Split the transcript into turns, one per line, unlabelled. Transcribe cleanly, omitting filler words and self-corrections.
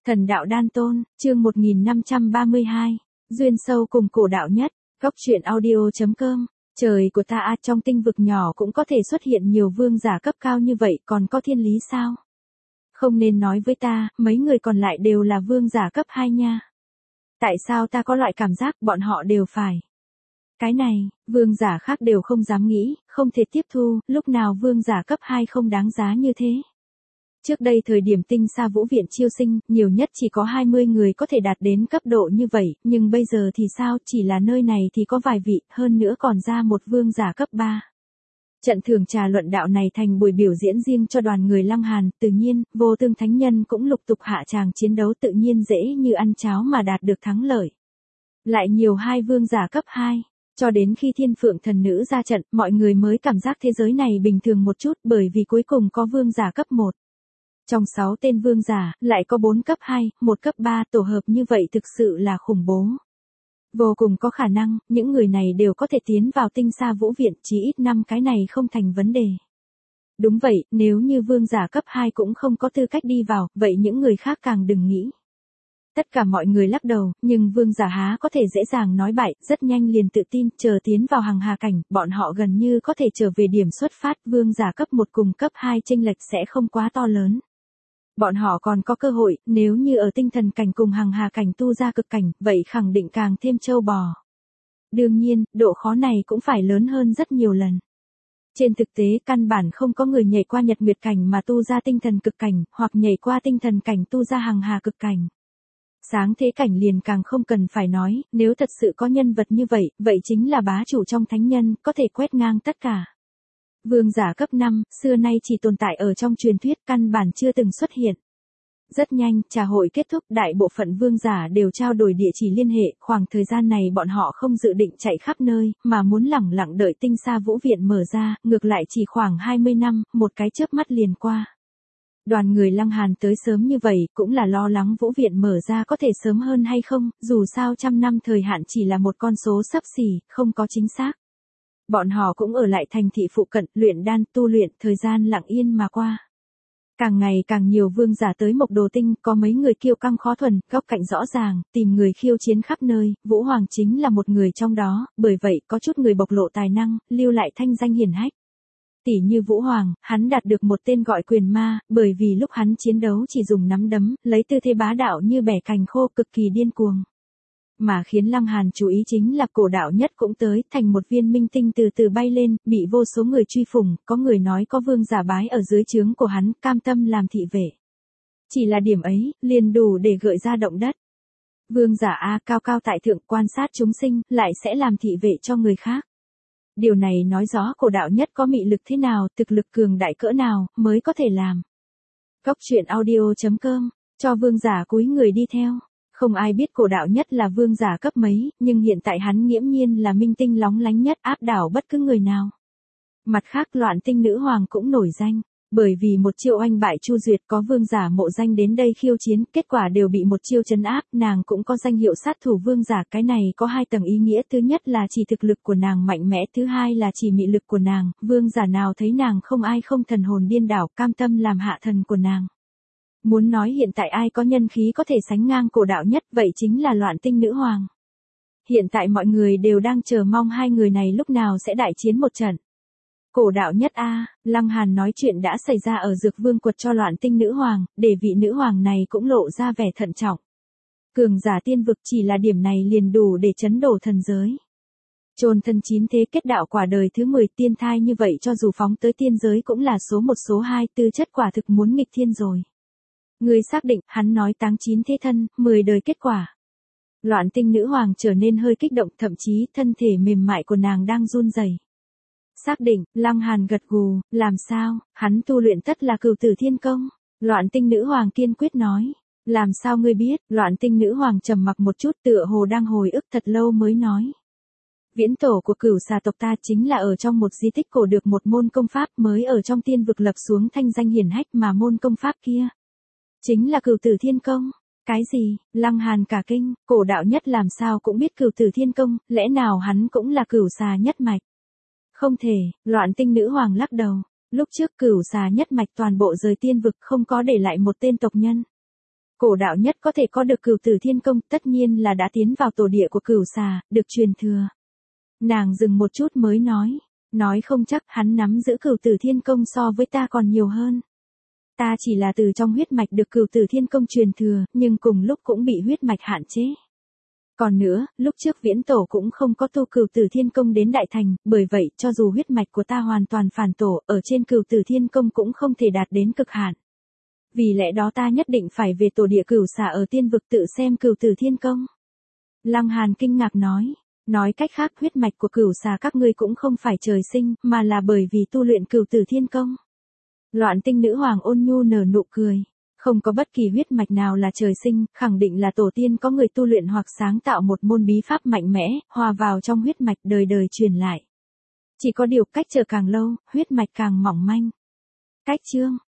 Thần đạo đan tôn, chương 1532, duyên sâu cùng cổ đạo nhất, góc truyện audio.com. Trời của ta a, trong tinh vực nhỏ cũng có thể xuất hiện nhiều vương giả cấp cao như vậy, còn có thiên lý sao? Không nên nói với ta, mấy người còn lại đều là vương giả cấp 2 nha. Tại sao ta có loại cảm giác bọn họ đều phải? Cái này, vương giả khác đều không dám nghĩ, không thể tiếp thu, lúc nào vương giả cấp 2 không đáng giá như thế. Trước đây thời điểm tinh xa vũ viện chiêu sinh, nhiều nhất chỉ có 20 người có thể đạt đến cấp độ như vậy, nhưng bây giờ thì sao, chỉ là nơi này thì có vài vị, hơn nữa còn ra một vương giả cấp 3. Trận thưởng trà luận đạo này thành buổi biểu diễn riêng cho đoàn người Lăng Hàn, tự nhiên, vô tương thánh nhân cũng lục tục hạ tràng chiến đấu tự nhiên dễ như ăn cháo mà đạt được thắng lợi. Lại nhiều 2 vương giả cấp 2. Cho đến khi thiên phượng thần nữ ra trận, mọi người mới cảm giác thế giới này bình thường một chút bởi vì cuối cùng có vương giả cấp 1. Trong 6 tên vương giả, lại có 4 cấp 2, 1 cấp 3 tổ hợp như vậy thực sự là khủng bố. Vô cùng có khả năng, những người này đều có thể tiến vào tinh xa vũ viện, chỉ ít 5 cái này không thành vấn đề. Đúng vậy, nếu như vương giả cấp 2 cũng không có tư cách đi vào, vậy những người khác càng đừng nghĩ. Tất cả mọi người lắc đầu, nhưng vương giả há có thể dễ dàng nói bại, rất nhanh liền tự tin, chờ tiến vào hằng hà cảnh, bọn họ gần như có thể trở về điểm xuất phát, vương giả cấp 1 cùng cấp 2 chênh lệch sẽ không quá to lớn. Bọn họ còn có cơ hội, nếu như ở tinh thần cảnh cùng hằng hà cảnh tu ra cực cảnh, vậy khẳng định càng thêm trâu bò. Đương nhiên, độ khó này cũng phải lớn hơn rất nhiều lần. Trên thực tế, căn bản không có người nhảy qua nhật nguyệt cảnh mà tu ra tinh thần cực cảnh, hoặc nhảy qua tinh thần cảnh tu ra hằng hà cực cảnh. Sáng thế cảnh liền càng không cần phải nói, nếu thật sự có nhân vật như vậy, vậy chính là bá chủ trong thánh nhân, có thể quét ngang tất cả. Vương giả cấp 5, xưa nay chỉ tồn tại ở trong truyền thuyết, căn bản chưa từng xuất hiện. Rất nhanh, trà hội kết thúc, đại bộ phận vương giả đều trao đổi địa chỉ liên hệ, khoảng thời gian này bọn họ không dự định chạy khắp nơi, mà muốn lẳng lặng đợi tinh xa vũ viện mở ra, ngược lại chỉ khoảng 20 năm, một cái chớp mắt liền qua. Đoàn người Lăng Hàn tới sớm như vậy, cũng là lo lắng vũ viện mở ra có thể sớm hơn hay không, dù sao trăm năm thời hạn chỉ là một con số xấp xỉ, không có chính xác. Bọn họ cũng ở lại thành thị phụ cận, luyện đan, tu luyện, thời gian lặng yên mà qua. Càng ngày càng nhiều vương giả tới Mộc Đồ Tinh, có mấy người kiêu căng khó thuần, góc cạnh rõ ràng, tìm người khiêu chiến khắp nơi, Vũ Hoàng chính là một người trong đó, bởi vậy có chút người bộc lộ tài năng, lưu lại thanh danh hiển hách. Tỷ như Vũ Hoàng, hắn đạt được một tên gọi quyền ma, bởi vì lúc hắn chiến đấu chỉ dùng nắm đấm, lấy tư thế bá đạo như bẻ cành khô, cực kỳ điên cuồng. Mà khiến Lăng Hàn chú ý chính là cổ đạo nhất cũng tới, thành một viên minh tinh từ từ bay lên, bị vô số người truy phủng, có người nói có vương giả bái ở dưới trướng của hắn, cam tâm làm thị vệ. Chỉ là điểm ấy, liền đủ để gợi ra động đất. Vương giả A cao cao tại thượng quan sát chúng sinh, lại sẽ làm thị vệ cho người khác. Điều này nói rõ cổ đạo nhất có mị lực thế nào, thực lực cường đại cỡ nào, mới có thể làm. Góc truyện audio.com, cho vương giả cúi người đi theo. Không ai biết cổ đạo nhất là vương giả cấp mấy, nhưng hiện tại hắn nghiễm nhiên là minh tinh lóng lánh nhất, áp đảo bất cứ người nào. Mặt khác, Loạn Tinh nữ hoàng cũng nổi danh, bởi vì một chiêu oanh bại Chu Duyệt, có vương giả mộ danh đến đây khiêu chiến, kết quả đều bị một chiêu trấn áp, nàng cũng có danh hiệu sát thủ vương giả, cái này có 2 tầng ý nghĩa, thứ nhất là chỉ thực lực của nàng mạnh mẽ, thứ hai là chỉ mị lực của nàng, vương giả nào thấy nàng không ai không thần hồn điên đảo, cam tâm làm hạ thần của nàng. Muốn nói hiện tại ai có nhân khí có thể sánh ngang cổ đạo nhất, vậy chính là Loạn Tinh nữ hoàng. Hiện tại mọi người đều đang chờ mong 2 người này lúc nào sẽ đại chiến một trận. Cổ đạo nhất A, Lăng Hàn nói chuyện đã xảy ra ở Dược Vương quật cho Loạn Tinh nữ hoàng, để vị nữ hoàng này cũng lộ ra vẻ thận trọng. Cường giả tiên vực chỉ là điểm này liền đủ để chấn đổ thần giới. Chôn thân 9 thế kết đạo quả đời thứ 10 tiên thai như vậy cho dù phóng tới tiên giới cũng là số 1 số 2, tư chất quả thực muốn nghịch thiên rồi. Người xác định, hắn nói táng 9 thế thân, 10 đời kết quả. Loạn Tinh nữ hoàng trở nên hơi kích động, thậm chí thân thể mềm mại của nàng đang run rẩy. Xác định, Lăng Hàn gật gù, làm sao, hắn tu luyện tất là Cửu Tử Thiên Công. Loạn Tinh nữ hoàng kiên quyết nói, làm sao ngươi biết, Loạn Tinh nữ hoàng trầm mặc một chút tựa hồ đang hồi ức thật lâu mới nói. Viễn tổ của Cửu Xà tộc ta chính là ở trong một di tích cổ được một môn công pháp mới ở trong tiên vực lập xuống thanh danh hiển hách mà môn công pháp kia. Chính là Cửu Tử Thiên Công. Cái gì, Lăng Hàn cả kinh, cổ đạo nhất làm sao cũng biết Cửu Tử Thiên Công, lẽ nào hắn cũng là Cửu Xà nhất mạch? Không thể, Loạn Tinh nữ hoàng lắc đầu, lúc trước Cửu Xà nhất mạch toàn bộ rời tiên vực không có để lại một tên tộc nhân. Cổ đạo nhất có thể có được Cửu Tử Thiên Công, tất nhiên là đã tiến vào tổ địa của Cửu Xà, được truyền thừa. Nàng dừng một chút mới nói không chắc hắn nắm giữ Cửu Tử Thiên Công so với ta còn nhiều hơn. Ta chỉ là từ trong huyết mạch được Cửu Tử Thiên Công truyền thừa, nhưng cùng lúc cũng bị huyết mạch hạn chế. Còn nữa, lúc trước Viễn Tổ cũng không có tu Cửu Tử Thiên Công đến đại thành, bởi vậy, cho dù huyết mạch của ta hoàn toàn phản tổ, ở trên Cửu Tử Thiên Công cũng không thể đạt đến cực hạn. Vì lẽ đó ta nhất định phải về tổ địa Cửu Xà ở tiên vực tự xem Cửu Tử Thiên Công. Lăng Hàn kinh ngạc nói cách khác huyết mạch của Cửu Xà các ngươi cũng không phải trời sinh, mà là bởi vì tu luyện Cửu Tử Thiên Công. Loạn Tinh nữ hoàng ôn nhu nở nụ cười. Không có bất kỳ huyết mạch nào là trời sinh, khẳng định là tổ tiên có người tu luyện hoặc sáng tạo một môn bí pháp mạnh mẽ, hòa vào trong huyết mạch đời đời truyền lại. Chỉ có điều cách chờ càng lâu, huyết mạch càng mỏng manh. Cách chương